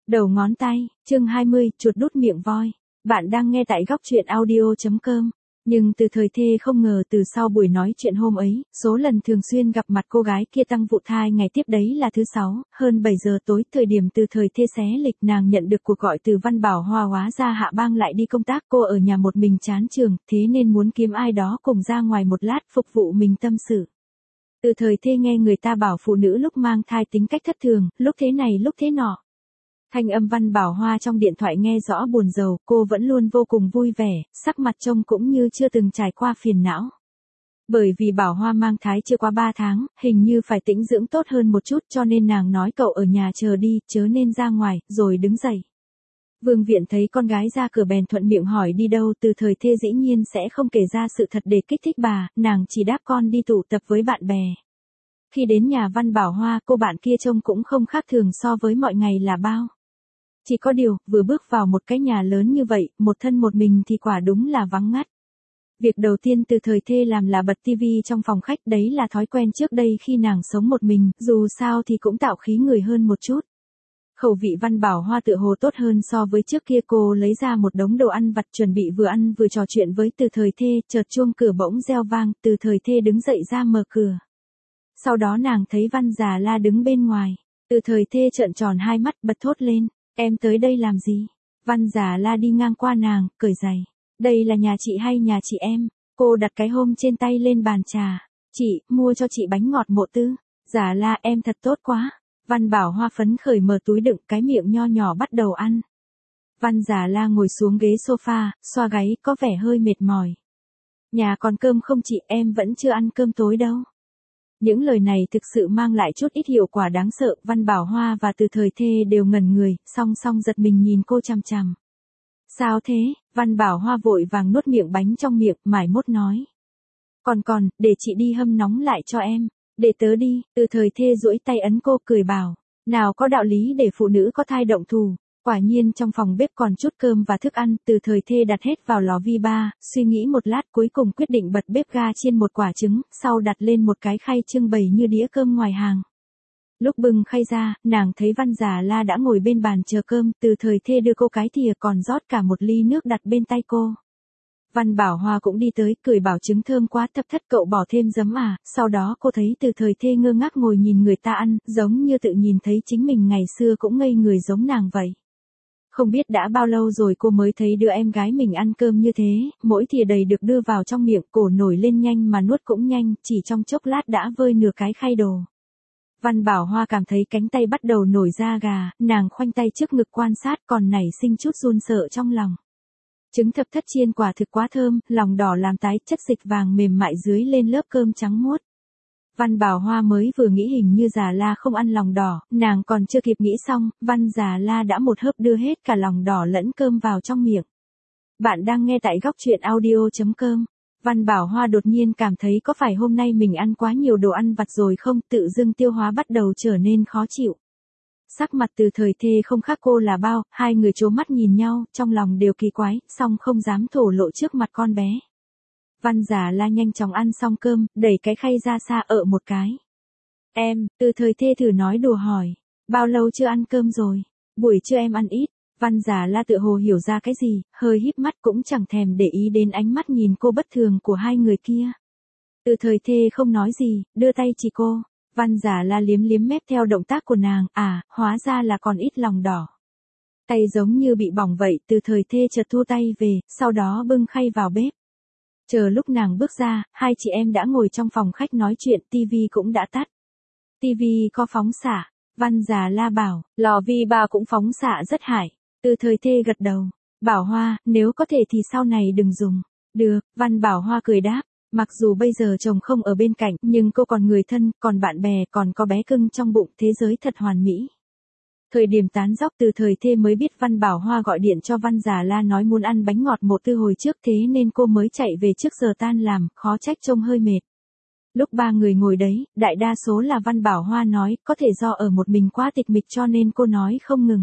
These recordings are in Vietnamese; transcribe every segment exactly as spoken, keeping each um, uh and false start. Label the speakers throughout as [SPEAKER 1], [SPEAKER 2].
[SPEAKER 1] Đầu ngón tay, chương hai mươi, chuột đút miệng voi. Bạn đang nghe tại góc truyện audio.com. Nhưng từ thời thê không ngờ từ sau buổi nói chuyện hôm ấy, số lần thường xuyên gặp mặt cô gái kia tăng vụ thai ngày tiếp đấy là thứ sáu, hơn bảy giờ tối, thời điểm từ thời thê xé lịch nàng nhận được cuộc gọi từ Văn Bảo Hoa, hóa ra Hạ Bang lại đi công tác, cô ở nhà một mình chán trường, thế nên muốn kiếm ai đó cùng ra ngoài một lát phục vụ mình tâm sự. Từ thời thê nghe người ta bảo phụ nữ lúc mang thai tính cách thất thường, lúc thế này lúc thế nọ. Thanh âm Văn Bảo Hoa trong điện thoại nghe rõ buồn rầu, cô vẫn luôn vô cùng vui vẻ, sắc mặt trông cũng như chưa từng trải qua phiền não. Bởi vì Bảo Hoa mang thai chưa qua ba tháng, hình như phải tĩnh dưỡng tốt hơn một chút, cho nên nàng nói cậu ở nhà chờ đi, chớ nên ra ngoài, rồi đứng dậy. Vương Viện thấy con gái ra cửa bèn thuận miệng hỏi đi đâu, từ thời thê dĩ nhiên sẽ không kể ra sự thật để kích thích bà, nàng chỉ đáp con đi tụ tập với bạn bè. Khi đến nhà Văn Bảo Hoa, cô bạn kia trông cũng không khác thường so với mọi ngày là bao. Chỉ có điều, vừa bước vào một cái nhà lớn như vậy, một thân một mình thì quả đúng là vắng ngắt. Việc đầu tiên từ thời thê làm là bật tivi trong phòng khách, đấy là thói quen trước đây khi nàng sống một mình, dù sao thì cũng tạo khí người hơn một chút. Khẩu vị Văn Bảo Hoa tựa hồ tốt hơn so với trước kia, cô lấy ra một đống đồ ăn vặt chuẩn bị vừa ăn vừa trò chuyện với từ thời thê, chợt chuông cửa bỗng reo vang, từ thời thê đứng dậy ra mở cửa. Sau đó nàng thấy Văn Già La đứng bên ngoài, từ thời thê trợn tròn hai mắt bật thốt lên. Em tới đây làm gì? Văn Già La đi ngang qua nàng, cởi giày. Đây là nhà chị hay nhà chị em? Cô đặt cái hôm trên tay lên bàn trà. Chị, mua cho chị bánh ngọt Mộ Tư. Già La, em thật tốt quá. Văn Bảo Hoa phấn khởi mở túi đựng, cái miệng nho nhỏ bắt đầu ăn. Văn Già La ngồi xuống ghế sofa, xoa gáy, có vẻ hơi mệt mỏi. Nhà còn cơm không chị, em vẫn chưa ăn cơm tối đâu. Những lời này thực sự mang lại chút ít hiệu quả đáng sợ, Văn Bảo Hoa và từ thời thê đều ngẩn người, song song giật mình nhìn cô chằm chằm. Sao thế? Văn Bảo Hoa vội vàng nuốt miệng bánh trong miệng, mải mốt nói. Còn còn, để chị đi hâm nóng lại cho em. Để tớ đi, từ thời thê duỗi tay ấn cô, cười bảo. Nào có đạo lý để phụ nữ có thai động thủ. Quả nhiên trong phòng bếp còn chút cơm và thức ăn, từ thời thê đặt hết vào lò vi ba, suy nghĩ một lát cuối cùng quyết định bật bếp ga chiên một quả trứng, sau đặt lên một cái khay trưng bày như đĩa cơm ngoài hàng. Lúc bưng khay ra, nàng thấy Văn Già La đã ngồi bên bàn chờ cơm, từ thời thê đưa cô cái thìa còn rót cả một ly nước đặt bên tay cô. Văn Bảo Hoa cũng đi tới, cười bảo trứng thơm quá, thập thất cậu bỏ thêm giấm à, sau đó cô thấy từ thời thê ngơ ngác ngồi nhìn người ta ăn, giống như tự nhìn thấy chính mình ngày xưa cũng ngây người giống nàng vậy. Không biết đã bao lâu rồi cô mới thấy đứa em gái mình ăn cơm như thế, mỗi thìa đầy được đưa vào trong miệng, cổ nổi lên nhanh mà nuốt cũng nhanh, chỉ trong chốc lát đã vơi nửa cái khay đồ. Văn Bảo Hoa cảm thấy cánh tay bắt đầu nổi da gà, nàng khoanh tay trước ngực quan sát, còn nảy sinh chút run sợ trong lòng. Trứng thập thất chiên quả thực quá thơm, lòng đỏ làm tái, chất dịch vàng mềm mại dưới lên lớp cơm trắng muốt. Văn Bảo Hoa mới vừa nghĩ hình như Già La không ăn lòng đỏ, nàng còn chưa kịp nghĩ xong, Văn Già La đã một hớp đưa hết cả lòng đỏ lẫn cơm vào trong miệng. Bạn đang nghe tại góc truyện audio.com. Văn Bảo Hoa đột nhiên cảm thấy có phải hôm nay mình ăn quá nhiều đồ ăn vặt rồi không, tự dưng tiêu hóa bắt đầu trở nên khó chịu. Sắc mặt từ thời thê không khác cô là bao, hai người trố mắt nhìn nhau, trong lòng đều kỳ quái, song không dám thổ lộ trước mặt con bé. Văn Già La nhanh chóng ăn xong cơm, đẩy cái khay ra xa ợ một cái. Em, từ thời thê thử nói đùa hỏi, bao lâu chưa ăn cơm rồi? Buổi trưa em ăn ít. Văn Già La tựa hồ hiểu ra cái gì, hơi híp mắt cũng chẳng thèm để ý đến ánh mắt nhìn cô bất thường của hai người kia. Từ thời thê không nói gì, đưa tay chỉ cô. Văn Già La liếm liếm mép theo động tác của nàng, à, hóa ra là còn ít lòng đỏ. Tay giống như bị bỏng vậy, từ thời thê chợt thu tay về, sau đó bưng khay vào bếp. Chờ lúc nàng bước ra, hai chị em đã ngồi trong phòng khách nói chuyện, tivi cũng đã tắt. Tivi có phóng xạ, Văn Già La bảo, lò vi ba cũng phóng xạ rất hại. Từ thời thê gật đầu, Bảo Hoa, nếu có thể thì sau này đừng dùng. Được, Văn Bảo Hoa cười đáp, mặc dù bây giờ chồng không ở bên cạnh, nhưng cô còn người thân, còn bạn bè, còn có bé cưng trong bụng, thế giới thật hoàn mỹ. Thời điểm tán dóc từ thời thê mới biết Văn Bảo Hoa gọi điện cho Văn Già La nói muốn ăn bánh ngọt Mộ Tư hồi trước, thế nên cô mới chạy về trước giờ tan làm, khó trách trông hơi mệt. Lúc ba người ngồi đấy, đại đa số là Văn Bảo Hoa nói, có thể do ở một mình quá tịch mịch cho nên cô nói không ngừng.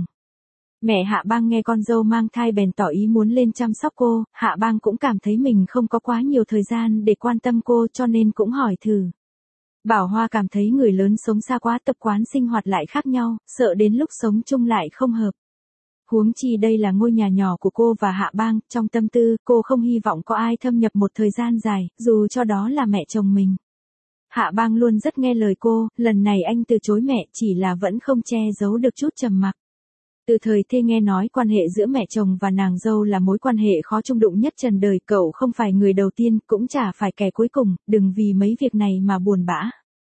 [SPEAKER 1] Mẹ Hạ Bang nghe con dâu mang thai bèn tỏ ý muốn lên chăm sóc cô, Hạ Bang cũng cảm thấy mình không có quá nhiều thời gian để quan tâm cô cho nên cũng hỏi thử. Bảo Hoa cảm thấy người lớn sống xa quá, tập quán sinh hoạt lại khác nhau, sợ đến lúc sống chung lại không hợp. Huống chi đây là ngôi nhà nhỏ của cô và Hạ Bang, trong tâm tư, cô không hy vọng có ai thâm nhập một thời gian dài, dù cho đó là mẹ chồng mình. Hạ Bang luôn rất nghe lời cô, lần này anh từ chối mẹ chỉ là vẫn không che giấu được chút trầm mặc. Từ thời thê nghe nói quan hệ giữa mẹ chồng và nàng dâu là mối quan hệ khó chung đụng nhất trần đời, cậu không phải người đầu tiên, cũng chả phải kẻ cuối cùng, đừng vì mấy việc này mà buồn bã.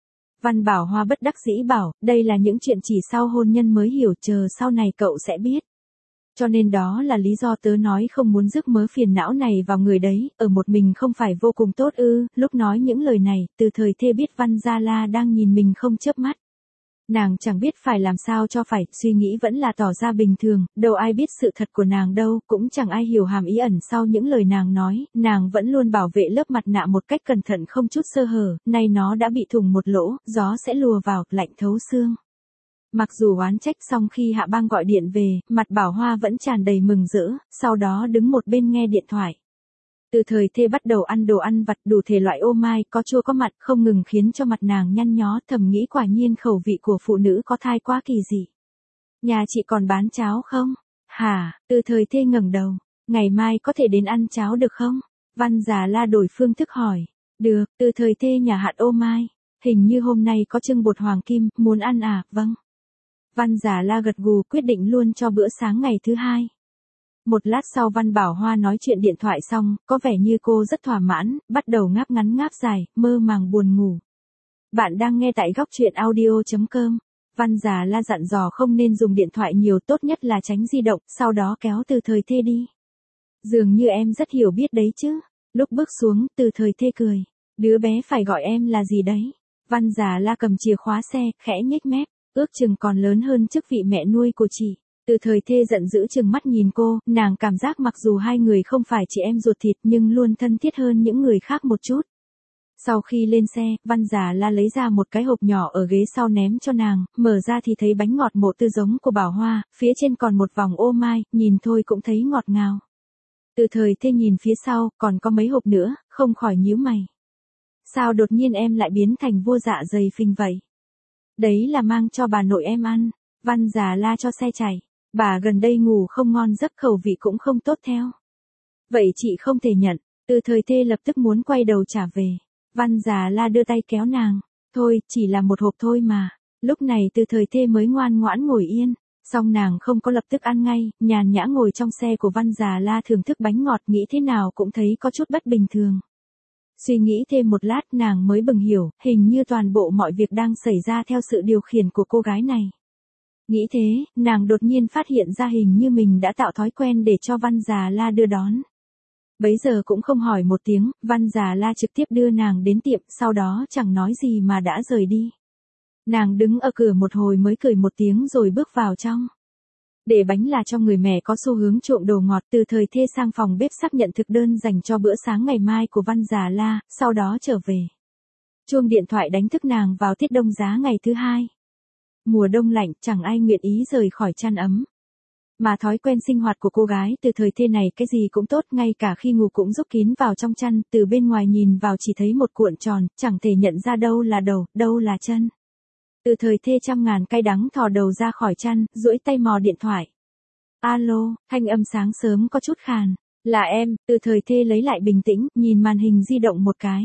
[SPEAKER 1] Văn Bảo Hoa bất đắc dĩ bảo, đây là những chuyện chỉ sau hôn nhân mới hiểu, chờ sau này cậu sẽ biết. Cho nên đó là lý do tớ nói không muốn rước mớ phiền não này vào người đấy, ở một mình không phải vô cùng tốt ư. Lúc nói những lời này, từ thời thê biết Văn Gia La đang nhìn mình không chớp mắt. Nàng chẳng biết phải làm sao cho phải, suy nghĩ vẫn là tỏ ra bình thường, đâu ai biết sự thật của nàng đâu, cũng chẳng ai hiểu hàm ý ẩn sau những lời nàng nói, nàng vẫn luôn bảo vệ lớp mặt nạ một cách cẩn thận không chút sơ hở, nay nó đã bị thủng một lỗ, gió sẽ lùa vào, lạnh thấu xương. Mặc dù oán trách xong khi Hạ Bang gọi điện về, mặt Bảo Hoa vẫn tràn đầy mừng rỡ, sau đó đứng một bên nghe điện thoại. Từ thời thê bắt đầu ăn đồ ăn vặt đủ thể loại ô mai, có chua có mặn, không ngừng khiến cho mặt nàng nhăn nhó, thầm nghĩ quả nhiên khẩu vị của phụ nữ có thai quá kỳ dị. Nhà chị còn bán cháo không? Hả? Từ thời thê ngẩng đầu. Ngày mai có thể đến ăn cháo được không? Văn Già La đổi phương thức hỏi. Được, từ thời thê nhà hạt ô mai. Hình như hôm nay có trưng bột hoàng kim, muốn ăn à? Vâng. Văn Già La gật gù quyết định luôn cho bữa sáng ngày thứ hai. Một lát sau Văn Bảo Hoa nói chuyện điện thoại xong, có vẻ như cô rất thỏa mãn, bắt đầu ngáp ngắn ngáp dài, mơ màng buồn ngủ. Bạn đang nghe tại góc truyện audio chấm com. Văn Già La dặn dò không nên dùng điện thoại nhiều, tốt nhất là tránh di động, sau đó kéo từ thời thê đi. Dường như em rất hiểu biết đấy chứ. Lúc bước xuống, từ thời thê cười. Đứa bé phải gọi em là gì đấy? Văn Già La cầm chìa khóa xe, khẽ nhếch mép, ước chừng còn lớn hơn chức vị mẹ nuôi của chị. Từ thời thê giận dữ chừng mắt nhìn cô, nàng cảm giác mặc dù hai người không phải chị em ruột thịt nhưng luôn thân thiết hơn những người khác một chút. Sau khi lên xe, Văn Già La lấy ra một cái hộp nhỏ ở ghế sau ném cho nàng, mở ra thì thấy bánh ngọt mộ tư giống của Bảo Hoa, phía trên còn một vòng ô mai, nhìn thôi cũng thấy ngọt ngào. Từ thời thê nhìn phía sau, còn có mấy hộp nữa, không khỏi nhíu mày. Sao đột nhiên em lại biến thành vua dạ dày phình vậy? Đấy là mang cho bà nội em ăn. Văn Già La cho xe chạy. Bà gần đây ngủ không ngon giấc, khẩu vị cũng không tốt theo. Vậy chị không thể nhận. Từ thời thê lập tức muốn quay đầu trả về. Văn Già La đưa tay kéo nàng. Thôi, chỉ là một hộp thôi mà. Lúc này từ thời thê mới ngoan ngoãn ngồi yên. Xong nàng không có lập tức ăn ngay, nhàn nhã ngồi trong xe của Văn Già La thưởng thức bánh ngọt, nghĩ thế nào cũng thấy có chút bất bình thường. Suy nghĩ thêm một lát nàng mới bừng hiểu, hình như toàn bộ mọi việc đang xảy ra theo sự điều khiển của cô gái này. Nghĩ thế, nàng đột nhiên phát hiện ra hình như mình đã tạo thói quen để cho Văn Già La đưa đón. Bấy giờ cũng không hỏi một tiếng, Văn Già La trực tiếp đưa nàng đến tiệm, sau đó chẳng nói gì mà đã rời đi. Nàng đứng ở cửa một hồi mới cười một tiếng rồi bước vào trong. Để bánh là cho người mẹ có xu hướng trộm đồ ngọt, từ thời thê sang phòng bếp xác nhận thực đơn dành cho bữa sáng ngày mai của Văn Già La, sau đó trở về. Chuông điện thoại đánh thức nàng vào tiết đông giá ngày thứ hai. Mùa đông lạnh, chẳng ai nguyện ý rời khỏi chăn ấm. Mà thói quen sinh hoạt của cô gái từ thời thê này cái gì cũng tốt, ngay cả khi ngủ cũng rúc kín vào trong chăn, từ bên ngoài nhìn vào chỉ thấy một cuộn tròn, chẳng thể nhận ra đâu là đầu, đâu là chân. Từ thời thê trăm ngàn cay đắng thò đầu ra khỏi chăn, duỗi tay mò điện thoại. Alo, thanh âm sáng sớm có chút khàn. Là em, từ thời thê lấy lại bình tĩnh, nhìn màn hình di động một cái.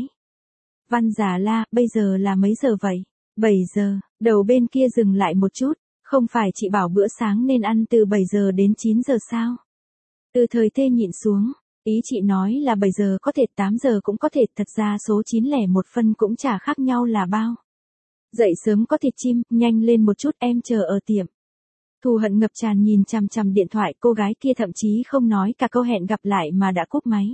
[SPEAKER 1] Văn Già La, bây giờ là mấy giờ vậy? bảy giờ, đầu bên kia dừng lại một chút, không phải chị bảo bữa sáng nên ăn từ bảy giờ đến chín giờ sao? Từ thời thê nhịn xuống, ý chị nói là bảy giờ có thể tám giờ cũng có thể, thật ra số chín lẻ một phân cũng chả khác nhau là bao. Dậy sớm có thịt chim, nhanh lên một chút, em chờ ở tiệm. Thù hận ngập tràn nhìn chằm chằm điện thoại, cô gái kia thậm chí không nói cả câu hẹn gặp lại mà đã cúp máy.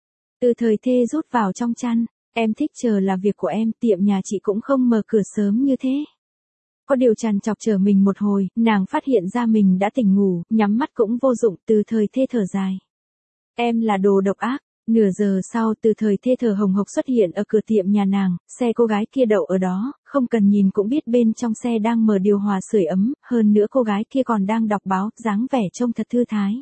[SPEAKER 1] Từ thời thê rút vào trong chăn, em thích chờ là việc của em, tiệm nhà chị cũng không mở cửa sớm như thế. Có điều tràn chọc chờ mình một hồi, nàng phát hiện ra mình đã tỉnh ngủ, nhắm mắt cũng vô dụng, từ thời thê thở dài. Em là đồ độc ác. Nửa giờ sau, từ thời thê thở hồng hộc xuất hiện ở cửa tiệm nhà nàng, xe cô gái kia đậu ở đó, không cần nhìn cũng biết bên trong xe đang mở điều hòa sưởi ấm, hơn nữa cô gái kia còn đang đọc báo, dáng vẻ trông thật thư thái.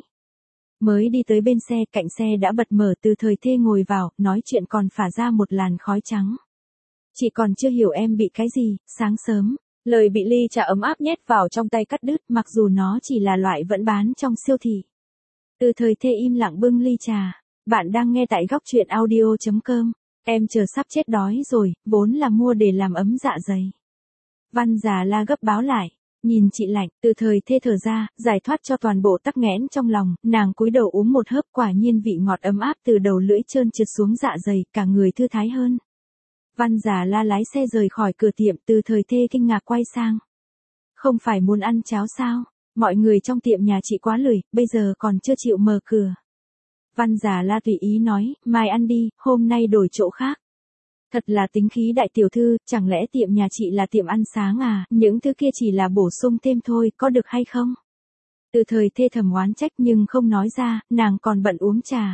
[SPEAKER 1] Mới đi tới bên xe, cạnh xe đã bật mở, từ thời thê ngồi vào, nói chuyện còn phả ra một làn khói trắng. Chị còn chưa hiểu em bị cái gì, sáng sớm, Lời bị ly trà ấm áp nhét vào trong tay cắt đứt, mặc dù nó chỉ là loại vẫn bán trong siêu thị. Từ thời thê im lặng bưng ly trà. Bạn đang nghe tại góc truyện audio chấm com. Em chờ sắp chết đói rồi, vốn là mua để làm ấm dạ dày. Văn Già La gấp báo lại. Nhìn chị Lạnh, từ thời thê thở ra, giải thoát cho toàn bộ tắc nghẽn trong lòng, nàng cúi đầu uống một hớp, quả nhiên vị ngọt ấm áp từ đầu lưỡi trơn trượt xuống dạ dày, cả người thư thái hơn. Văn Già La lái xe rời khỏi cửa tiệm, từ thời thê kinh ngạc quay sang. Không phải muốn ăn cháo sao? Mọi người trong tiệm nhà chị quá lười, bây giờ còn chưa chịu mở cửa. Văn Già La tùy ý nói, mai ăn đi, hôm nay đổi chỗ khác. Thật là tính khí đại tiểu thư, chẳng lẽ tiệm nhà chị là tiệm ăn sáng à, những thứ kia chỉ là bổ sung thêm thôi, có được hay không? Từ thời thê thầm oán trách nhưng không nói ra, nàng còn bận uống trà.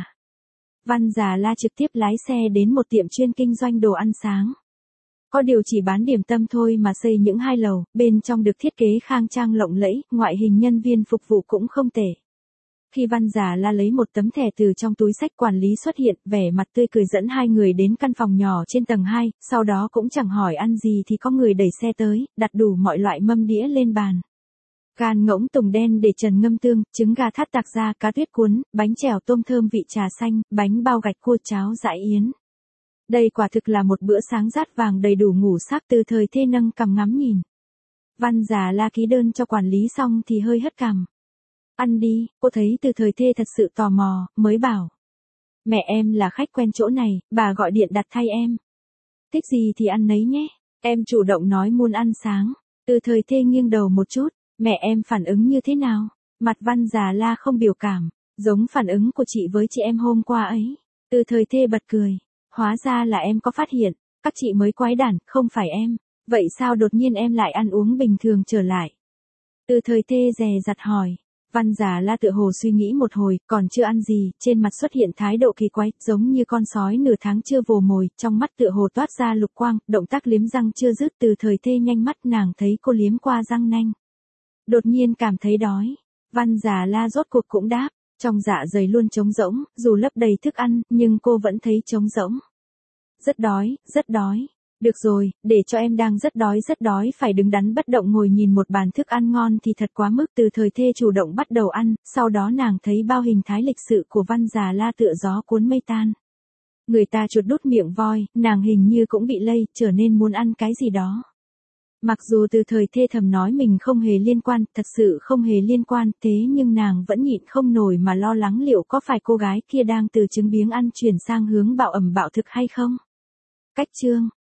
[SPEAKER 1] Văn Già La trực tiếp lái xe đến một tiệm chuyên kinh doanh đồ ăn sáng. Có điều chỉ bán điểm tâm thôi mà xây những hai lầu, bên trong được thiết kế khang trang lộng lẫy, ngoại hình nhân viên phục vụ cũng không tệ. Khi Văn Già La lấy một tấm thẻ từ trong túi xách, quản lý xuất hiện, vẻ mặt tươi cười dẫn hai người đến căn phòng nhỏ trên tầng hai, sau đó cũng chẳng hỏi ăn gì thì có người đẩy xe tới, đặt đủ mọi loại mâm đĩa lên bàn. Gan ngỗng tùng đen để trần ngâm tương, trứng gà thắt tạc ra, cá tuyết cuốn, bánh chèo tôm thơm vị trà xanh, bánh bao gạch cua, cháo dãi yến. Đây quả thực là một bữa sáng rát vàng đầy đủ ngủ sắc. Từ thời thê nâng cằm ngắm nhìn. Văn Già La ký đơn cho quản lý xong thì hơi hất cằm. Ăn đi, cô thấy từ thời thê thật sự tò mò, mới bảo. Mẹ em là khách quen chỗ này, bà gọi điện đặt thay em. Thích gì thì ăn nấy nhé. Em chủ động nói muốn ăn sáng. Từ thời thê nghiêng đầu một chút, mẹ em phản ứng như thế nào? Mặt Văn Già La không biểu cảm, giống phản ứng của chị với chị em hôm qua ấy. Từ thời thê bật cười. Hóa ra là em có phát hiện, các chị mới quái đản, không phải em. Vậy sao đột nhiên em lại ăn uống bình thường trở lại? Từ thời thê dè dặt hỏi. Văn Già La tựa hồ suy nghĩ một hồi, còn chưa ăn gì, trên mặt xuất hiện thái độ kỳ quái, giống như con sói nửa tháng chưa vồ mồi, trong mắt tựa hồ toát ra lục quang, động tác liếm răng chưa dứt. Từ thời thê nhanh mắt, nàng thấy cô liếm qua răng nanh. Đột nhiên cảm thấy đói. Văn Già La rốt cuộc cũng đáp, trong dạ dày luôn trống rỗng, dù lấp đầy thức ăn, nhưng cô vẫn thấy trống rỗng. Rất đói, rất đói. Được rồi, để cho em đang rất đói rất đói phải đứng đắn bất động ngồi nhìn một bàn thức ăn ngon thì thật quá mức. Từ thời thê chủ động bắt đầu ăn, sau đó nàng thấy bao hình thái lịch sự của Văn Già La tựa gió cuốn mây tan. Người ta chuột đút miệng voi, nàng hình như cũng bị lây, trở nên muốn ăn cái gì đó. Mặc dù từ thời thê thầm nói mình không hề liên quan, thật sự không hề liên quan, thế nhưng nàng vẫn nhịn không nổi mà lo lắng liệu có phải cô gái kia đang từ trứng biếng ăn chuyển sang hướng bạo ẩm bạo thực hay không. Cách chương